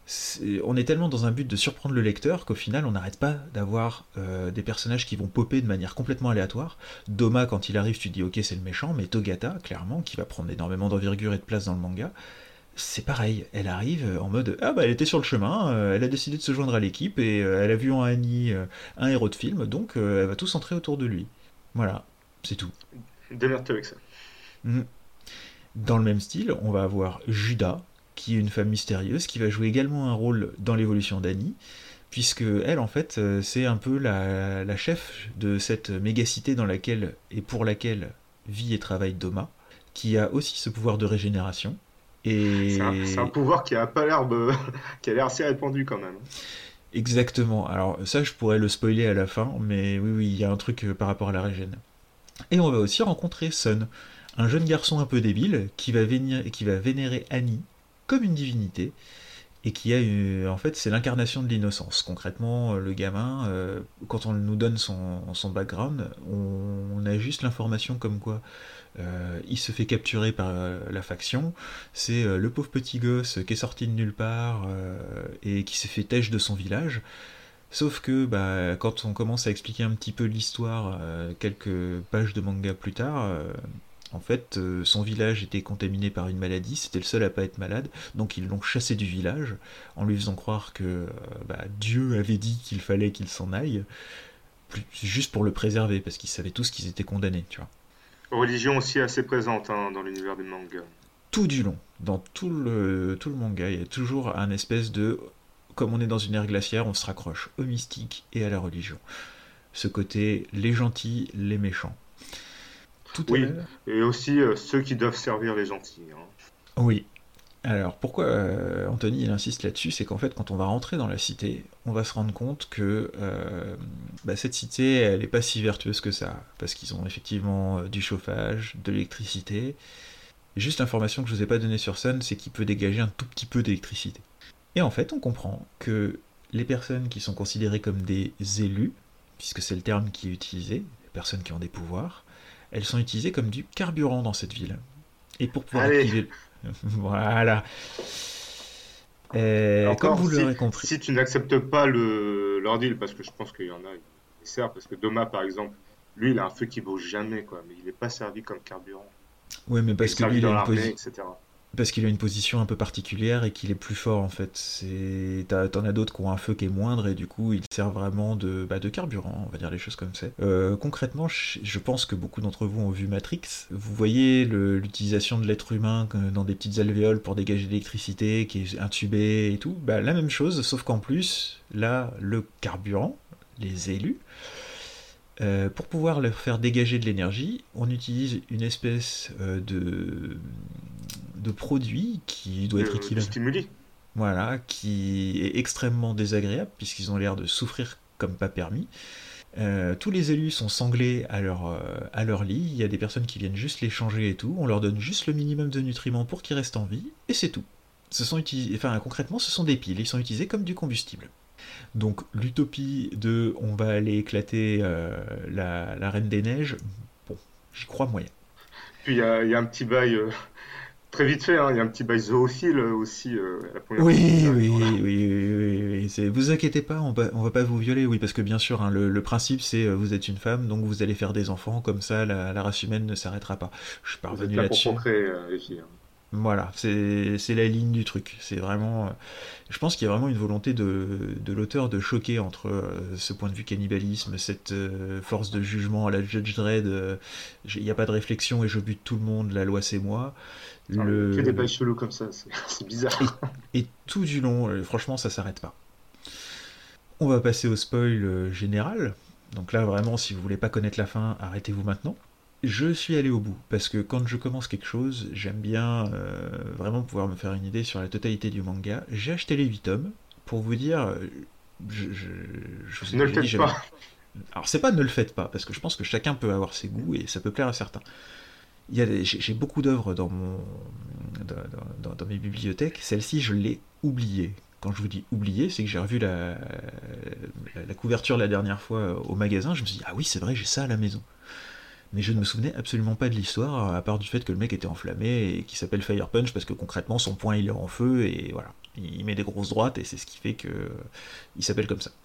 c'est, on est tellement dans un but de surprendre le lecteur qu'au final on n'arrête pas d'avoir euh, des personnages qui vont popper de manière complètement aléatoire. Doma, quand il arrive, tu te dis ok c'est le méchant, mais Togata, clairement, qui va prendre énormément d'envergure et de place dans le manga, c'est pareil, elle arrive en mode ah bah elle était sur le chemin, euh, elle a décidé de se joindre à l'équipe et euh, elle a vu en Annie euh, un héros de film, donc euh, elle va tout centrer autour de lui. Voilà, c'est tout. Démerde-toi avec ça. Mmh. Dans le même style, on va avoir Judas, qui est une femme mystérieuse, qui va jouer également un rôle dans l'évolution d'Annie, puisque elle, en fait, euh, c'est un peu la, la chef de cette mégacité dans laquelle et pour laquelle vit et travaille Doma, qui a aussi ce pouvoir de régénération. Et... C'est, un, c'est un pouvoir qui a pas l'air de... qui a l'air assez répandu quand même. Exactement. Alors ça, je pourrais le spoiler à la fin, mais oui, oui, il y a un truc par rapport à la régène. Et on va aussi rencontrer Sun, un jeune garçon un peu débile qui va, vénérer, qui va vénérer Annie comme une divinité, et qui a une, en fait, c'est l'incarnation de l'innocence. Concrètement, le gamin, euh, quand on nous donne son, son background, on, on a juste l'information comme quoi euh, il se fait capturer par euh, la faction, c'est euh, le pauvre petit gosse qui est sorti de nulle part euh, et qui s'est fait têche de son village. Sauf que bah, quand on commence à expliquer un petit peu l'histoire, euh, quelques pages de manga plus tard, euh, en fait, euh, son village était contaminé par une maladie, c'était le seul à pas être malade, donc ils l'ont chassé du village, en lui faisant croire que euh, bah, Dieu avait dit qu'il fallait qu'il s'en aille, plus, juste pour le préserver, parce qu'ils savaient tous qu'ils étaient condamnés, tu vois. Religion aussi assez présente hein, dans l'univers des mangas. Tout du long, dans tout le, tout le manga, il y a toujours un espèce de... Comme on est dans une ère glaciaire, on se raccroche au mystique et à la religion. Ce côté, les gentils, les méchants. Tout oui, l'heure... et aussi euh, ceux qui doivent servir les gentils. Hein. Oui. Alors, pourquoi euh, Anthony il insiste là-dessus, c'est qu'en fait, quand on va rentrer dans la cité, on va se rendre compte que euh, bah, cette cité, elle n'est pas si vertueuse que ça, parce qu'ils ont effectivement euh, du chauffage, de l'électricité. Juste l'information que je vous ai pas donnée sur Sun, c'est qu'il peut dégager un tout petit peu d'électricité. Et en fait, on comprend que les personnes qui sont considérées comme des élus, puisque c'est le terme qui est utilisé, les personnes qui ont des pouvoirs, elles sont utilisées comme du carburant dans cette ville. Et pour pouvoir Allez. activer... Voilà. Et Encore, comme vous si, l'aurez compris... Si tu n'acceptes pas le, leur deal, parce que je pense qu'il y en a, il sert, parce que Doma, par exemple, lui, il a un feu qui bouge jamais, quoi, mais il n'est pas servi comme carburant. Oui, mais parce il que lui, il a une position... et cetera. Parce qu'il a une position un peu particulière et qu'il est plus fort en fait. C'est... T'en as d'autres qui ont un feu qui est moindre et du coup il sert vraiment de, bah, de carburant, on va dire les choses comme ça. Euh, concrètement, je pense que beaucoup d'entre vous ont vu Matrix. Vous voyez le, l'utilisation de l'être humain dans des petites alvéoles pour dégager de l'électricité, qui est intubé et tout. Bah, la même chose, sauf qu'en plus, là, le carburant, les élus, Euh, pour pouvoir leur faire dégager de l'énergie, on utilise une espèce euh, de, de produit qui doit être équivalent. De stimuli. Voilà, qui est extrêmement désagréable puisqu'ils ont l'air de souffrir comme pas permis. Euh, tous les élus sont sanglés à leur, euh, à leur lit, il y a des personnes qui viennent juste les changer et tout, on leur donne juste le minimum de nutriments pour qu'ils restent en vie, et c'est tout. Ce sont utilis... enfin, concrètement, ce sont des piles, ils sont utilisés comme du combustible. Donc l'utopie de on va aller éclater euh, la, la Reine des Neiges, bon, j'y crois moyen. Puis il y, y a un petit bail, euh, très vite fait, il hein, y a un petit bail zoophile aussi. Euh, la première oui, fois, oui, voilà. oui, oui, oui, oui, c'est, vous inquiétez pas, on va, on va pas vous violer, oui, parce que bien sûr, hein, le, le principe c'est euh, vous êtes une femme, donc vous allez faire des enfants, comme ça la, la race humaine ne s'arrêtera pas. Je suis pas revenu là là-dessus. Pour procréer, euh, les filles. Hein. Voilà, c'est, c'est la ligne du truc. C'est vraiment, euh, je pense qu'il y a vraiment une volonté de, de l'auteur de choquer entre euh, ce point de vue cannibalisme, cette euh, force de jugement à la Judge Dredd, euh, il n'y a pas de réflexion et je bute tout le monde, la loi c'est moi. Ah, Le... Il fait des bails chelous comme ça, c'est, c'est bizarre. Et, et tout du long, euh, franchement, ça s'arrête pas. On va passer au spoil euh, général. Donc là, vraiment, si vous voulez pas connaître la fin, arrêtez-vous maintenant. Je suis allé au bout, parce que quand je commence quelque chose, j'aime bien euh, vraiment pouvoir me faire une idée sur la totalité du manga. J'ai acheté les huit tomes, pour vous dire, je, je, je vous ai ne le dit, faites pas. Alors c'est pas ne le faites pas, parce que je pense que chacun peut avoir ses goûts, et ça peut plaire à certains. Il y a des, j'ai, j'ai beaucoup d'œuvres dans, mon, dans, dans, dans mes bibliothèques, celle-ci je l'ai oubliée. Quand je vous dis oubliée, c'est que j'ai revu la, la, la couverture la dernière fois au magasin, je me suis dit, ah oui c'est vrai, j'ai ça à la maison. Mais je ne me souvenais absolument pas de l'histoire, à part du fait que le mec était enflammé et qu'il s'appelle Fire Punch parce que concrètement son poing il est en feu et voilà, il met des grosses droites et c'est ce qui fait que il s'appelle comme ça.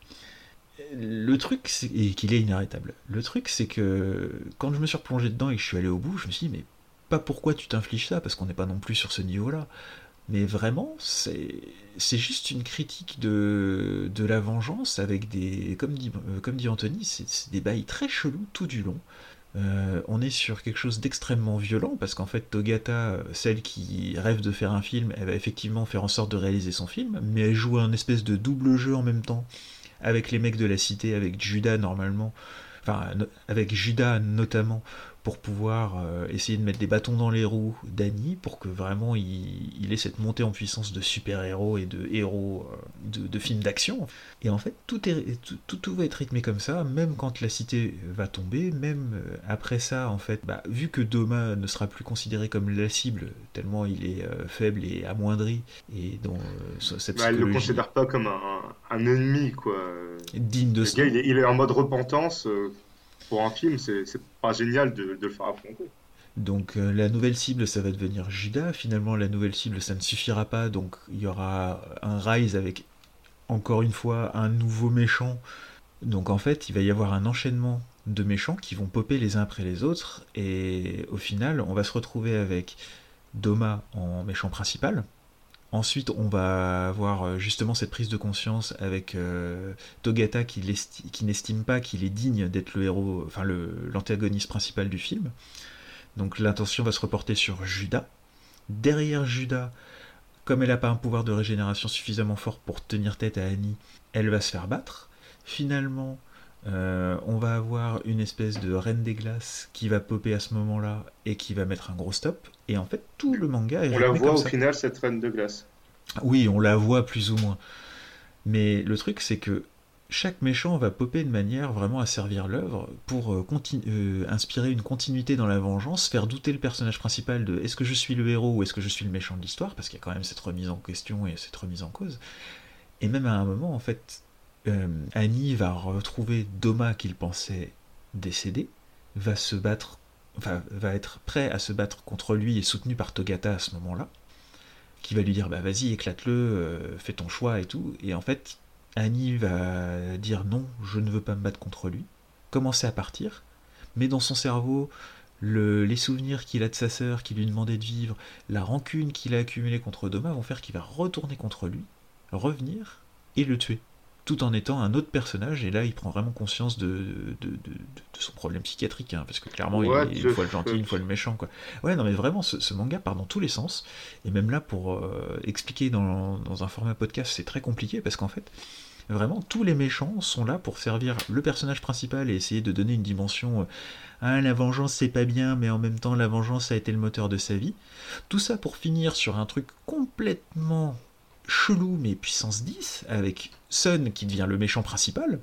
Le truc, c'est et qu'il est inarrêtable. Le truc, c'est que quand je me suis replongé dedans et que je suis allé au bout, je me suis dit mais pas pourquoi tu t'infliges ça parce qu'on n'est pas non plus sur ce niveau-là. Mais vraiment, c'est, c'est juste une critique de, de la vengeance avec des, comme dit, comme dit Anthony, c'est, c'est des bails très chelous tout du long. Euh, on est sur quelque chose d'extrêmement violent parce qu'en fait Togata, celle qui rêve de faire un film, elle va effectivement faire en sorte de réaliser son film, mais elle joue un espèce de double jeu en même temps avec les mecs de la cité, avec Judas normalement, enfin avec Judas notamment, pour pouvoir euh, essayer de mettre des bâtons dans les roues d'Annie, pour que vraiment il, il ait cette montée en puissance de super-héros et de héros euh, de, de films d'action. Et en fait, tout, est, tout, tout, tout va être rythmé comme ça, même quand la cité va tomber, même euh, après ça, en fait, bah, vu que Doma ne sera plus considéré comme la cible, tellement il est euh, faible et amoindri, et dont euh, cette bah, elle ne le psychologie considère pas comme un, un ennemi, quoi. digne de Le ce gars, nom. il est, il est en mode repentance. Euh, pour un film, c'est, c'est pas génial de, de le faire affronter. Donc euh, la nouvelle cible, ça va devenir Judas. Finalement, la nouvelle cible, ça ne suffira pas. Donc il y aura un Rise avec, encore une fois, un nouveau méchant. Donc en fait, il va y avoir un enchaînement de méchants qui vont popper les uns après les autres. Et au final, on va se retrouver avec Doma en méchant principal. Ensuite, on va avoir justement cette prise de conscience avec euh, Togata qui, qui n'estime pas qu'il est digne d'être le héros, enfin le, l'antagoniste principal du film. Donc l'intention va se reporter sur Judas. Derrière Judas, comme elle n'a pas un pouvoir de régénération suffisamment fort pour tenir tête à Annie, elle va se faire battre. Finalement, euh, on va avoir une espèce de reine des glaces qui va popper à ce moment-là et qui va mettre un gros stop. Et en fait, tout le manga est On la rythmé voit comme au ça. final, cette reine de glace. Oui, on la voit plus ou moins. Mais le truc, c'est que chaque méchant va popper de manière vraiment à servir l'œuvre pour euh, continu- euh, inspirer une continuité dans la vengeance, faire douter le personnage principal de est-ce que je suis le héros ou est-ce que je suis le méchant de l'histoire, parce qu'il y a quand même cette remise en question et cette remise en cause. Et même à un moment, en fait, euh, Annie va retrouver Doma qu'il pensait décédé, va se battre, enfin, va être prêt à se battre contre lui et soutenu par Togata à ce moment-là, qui va lui dire bah vas-y éclate-le, euh, fais ton choix et tout. Et en fait, Annie va dire non, je ne veux pas me battre contre lui, commencer à partir, mais dans son cerveau, le, les souvenirs qu'il a de sa sœur qui lui demandait de vivre, la rancune qu'il a accumulée contre Doma vont faire qu'il va retourner contre lui, revenir et le tuer, tout en étant un autre personnage. Et là, il prend vraiment conscience de, de, de, de, de son problème psychiatrique, hein, parce que clairement, What il est the une fois le gentil, fuck. une fois le méchant, quoi. Ouais, non, mais vraiment, ce, ce manga part dans tous les sens. Et même là, pour euh, expliquer dans, dans un format podcast, c'est très compliqué, parce qu'en fait, vraiment, tous les méchants sont là pour servir le personnage principal et essayer de donner une dimension. Euh, ah, la vengeance, c'est pas bien, mais en même temps, la vengeance a été le moteur de sa vie. Tout ça pour finir sur un truc complètement chelou, mais puissance dix, avec Sun qui devient le méchant principal,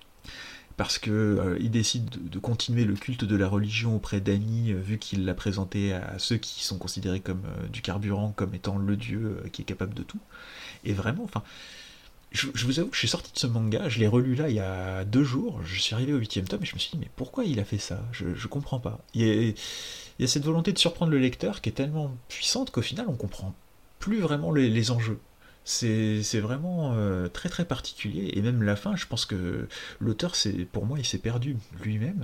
parce que euh, il décide de, de continuer le culte de la religion auprès d'Annie, euh, vu qu'il l'a présenté à ceux qui sont considérés comme euh, du carburant, comme étant le dieu euh, qui est capable de tout. Et vraiment, enfin, je, je vous avoue que je suis sorti de ce manga, je l'ai relu là il y a deux jours, je suis arrivé au huitième tome et je me suis dit mais pourquoi il a fait ça? Je, je comprends pas. Il y, a, il y a cette volonté de surprendre le lecteur qui est tellement puissante qu'au final on comprend plus vraiment les, les enjeux. C'est, c'est vraiment euh, très très particulier, et même la fin, je pense que l'auteur, c'est, pour moi, il s'est perdu lui-même.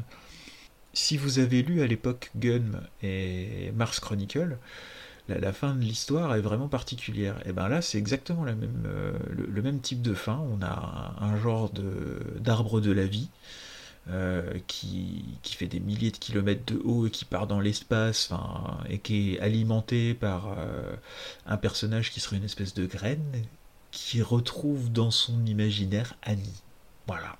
Si vous avez lu à l'époque Gun et Mars Chronicle, la, la fin de l'histoire est vraiment particulière. Et ben là, c'est exactement la même, euh, le, le même type de fin. On a un, un genre de, d'arbre de la vie euh, qui, qui fait des milliers de kilomètres de haut et qui part dans l'espace, enfin, et qui est alimenté par euh, un personnage qui serait une espèce de graine qui retrouve dans son imaginaire Annie. Voilà.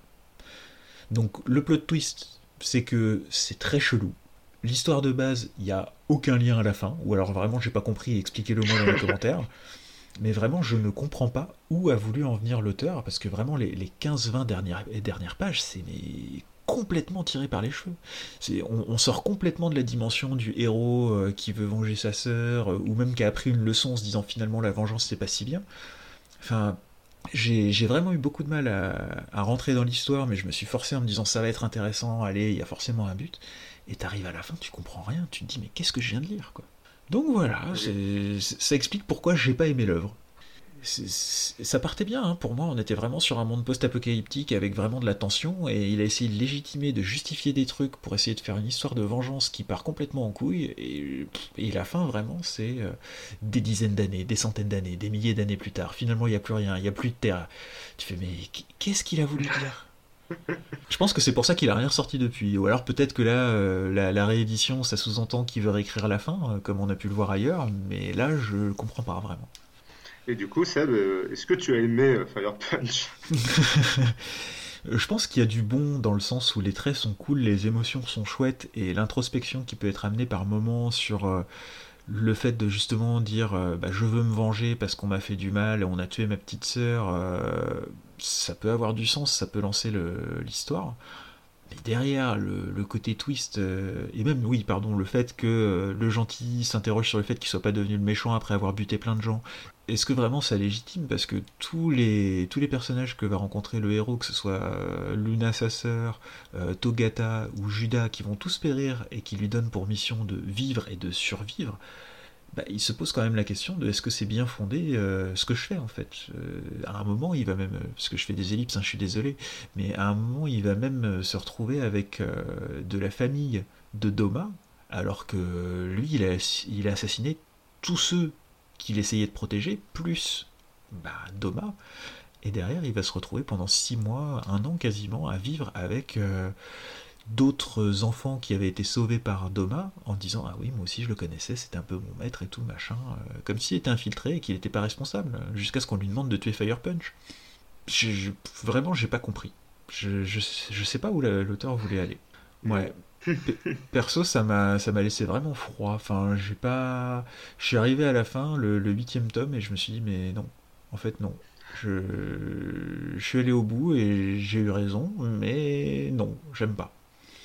Donc le plot twist, c'est que c'est très chelou. L'histoire de base, il n'y a aucun lien à la fin, ou alors vraiment j'ai pas compris, expliquez-le-moi dans les commentaires. Mais vraiment, je ne comprends pas où a voulu en venir l'auteur, parce que vraiment, les, les quinze vingt dernières, dernières pages, c'est mais, complètement tiré par les cheveux. C'est, on, on sort complètement de la dimension du héros euh, qui veut venger sa sœur, euh, ou même qui a appris une leçon en se disant finalement la vengeance c'est pas si bien. Enfin, J'ai, j'ai vraiment eu beaucoup de mal à, à rentrer dans l'histoire, mais je me suis forcé en me disant ça va être intéressant, allez, il y a forcément un but. Et t'arrives à la fin, tu comprends rien, tu te dis mais qu'est-ce que je viens de lire, quoi. Donc voilà, c'est, ça explique pourquoi j'ai pas aimé l'œuvre. C'est, c'est, ça partait bien, hein, pour moi, on était vraiment sur un monde post-apocalyptique avec vraiment de la tension, et il a essayé de légitimer, de justifier des trucs pour essayer de faire une histoire de vengeance qui part complètement en couille, et, et la fin, vraiment, c'est euh, des dizaines d'années, des centaines d'années, des milliers d'années plus tard. Finalement, il n'y a plus rien, il n'y a plus de terre. Tu fais, mais qu'est-ce qu'il a voulu dire ? Je pense que c'est pour ça qu'il a rien ressorti depuis. Ou alors peut-être que là, euh, la, la réédition, ça sous-entend qu'il veut réécrire la fin, euh, comme on a pu le voir ailleurs, mais là, je comprends pas vraiment. Et du coup, Seb, est-ce que tu as aimé Fire Punch ? Je pense qu'il y a du bon dans le sens où les traits sont cool, les émotions sont chouettes, et l'introspection qui peut être amenée par moments sur euh, le fait de justement dire euh, bah, je veux me venger parce qu'on m'a fait du mal, on a tué ma petite sœur, euh, ça peut avoir du sens, ça peut lancer le, l'histoire. Mais derrière, le, le côté twist, euh, et même, oui, pardon, le fait que euh, le gentil s'interroge sur le fait qu'il soit pas devenu le méchant après avoir buté plein de gens, est-ce que vraiment ça légitime ? Parce que tous les, tous les personnages que va rencontrer le héros, que ce soit euh, Luna, sa sœur, euh, Togata ou Judas, qui vont tous périr et qui lui donnent pour mission de vivre et de survivre, bah, il se pose quand même la question de est-ce que c'est bien fondé euh, ce que je fais en fait. Euh, à un moment, il va même, parce que je fais des ellipses, hein, je suis désolé, mais à un moment, il va même se retrouver avec euh, de la famille de Doma, alors que lui, il a, il a assassiné tous ceux qu'il essayait de protéger, plus bah, Doma. Et derrière, il va se retrouver pendant six mois, un an quasiment, à vivre avec euh, d'autres enfants qui avaient été sauvés par Doma, en disant ah oui, moi aussi je le connaissais, c'était un peu mon maître et tout, machin, euh, comme s'il était infiltré et qu'il n'était pas responsable, jusqu'à ce qu'on lui demande de tuer Fire Punch. Je, je, vraiment, j'ai pas compris. Je, je, je sais pas où la, l'auteur voulait aller. Ouais. Perso, ça m'a, ça m'a laissé vraiment froid. Enfin, j'ai pas. Je suis arrivé à la fin, le, le huitième tome, et je me suis dit, mais non. En fait, non. Je, je suis allé au bout et j'ai eu raison, mais non, j'aime pas.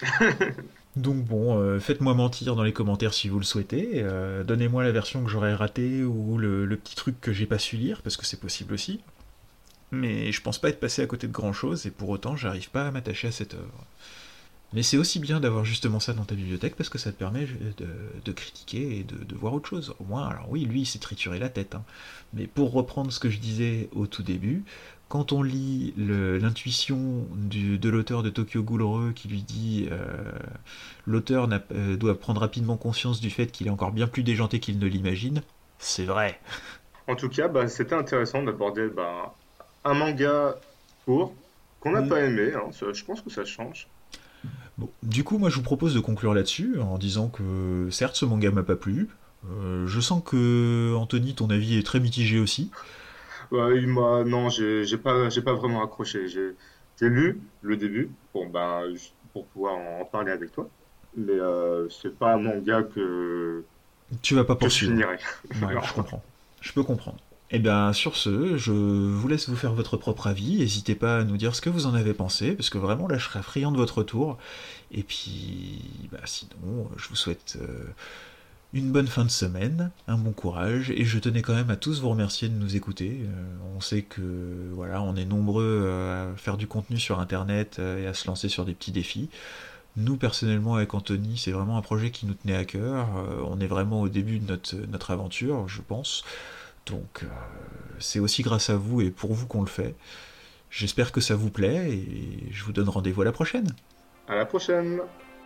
Donc bon, euh, faites-moi mentir dans les commentaires si vous le souhaitez. Euh, donnez-moi la version que j'aurais ratée ou le, le petit truc que j'ai pas su lire, parce que c'est possible aussi. Mais je pense pas être passé à côté de grand-chose, et pour autant, j'arrive pas à m'attacher à cette œuvre. Mais c'est aussi bien d'avoir justement ça dans ta bibliothèque parce que ça te permet de, de critiquer et de, de voir autre chose. Au moins, alors oui, lui, il s'est trituré la tête. Hein. Mais pour reprendre ce que je disais au tout début, quand on lit le, l'intuition du, de l'auteur de Tokyo Ghoul qui lui dit euh, l'auteur n'a, euh, doit prendre rapidement conscience du fait qu'il est encore bien plus déjanté qu'il ne l'imagine, c'est vrai. En tout cas, bah, c'était intéressant d'aborder bah, un manga court qu'on n'a mmh. pas aimé. Hein. Ça, je pense que ça change. Bon, du coup, moi je vous propose de conclure là-dessus en disant que certes ce manga m'a pas plu. Euh, je sens que Anthony, ton avis est très mitigé aussi. Ouais, il m'a... Non, j'ai, j'ai pas, j'ai pas vraiment accroché. J'ai, j'ai lu le début pour, ben, pour pouvoir en parler avec toi, mais euh, c'est pas un manga que tu vas pas poursuivre. Que je finirai. Ouais, je comprends. Je peux comprendre. Et bien sur ce, je vous laisse vous faire votre propre avis, n'hésitez pas à nous dire ce que vous en avez pensé, parce que vraiment là je serais friand de votre retour, et puis bah, sinon je vous souhaite euh, une bonne fin de semaine, un bon courage, et je tenais quand même à tous vous remercier de nous écouter. Euh, on sait que voilà, on est nombreux à faire du contenu sur internet euh, et à se lancer sur des petits défis. Nous personnellement avec Anthony, c'est vraiment un projet qui nous tenait à cœur, euh, on est vraiment au début de notre, notre aventure, je pense. Donc euh, c'est aussi grâce à vous et pour vous qu'on le fait. J'espère que ça vous plaît et je vous donne rendez-vous à la prochaine. À la prochaine.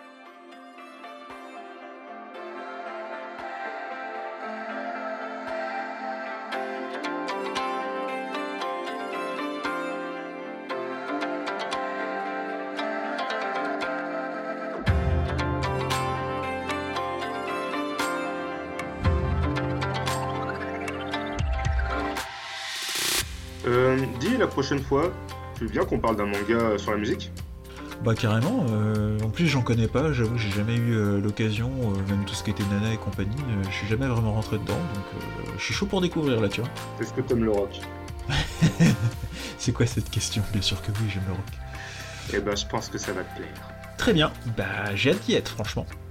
Euh, dis la prochaine fois, tu veux bien qu'on parle d'un manga sur la musique ? Bah carrément, euh, en plus j'en connais pas, j'avoue j'ai jamais eu euh, l'occasion, euh, même tout ce qui était Nana et compagnie, euh, je suis jamais vraiment rentré dedans, donc euh, je suis chaud pour découvrir là, tu vois. Est-ce que t'aimes le rock ? C'est quoi cette question ? Bien sûr que oui, j'aime le rock. Eh bah je pense que ça va te plaire. Très bien, bah j'ai hâte d'y être franchement.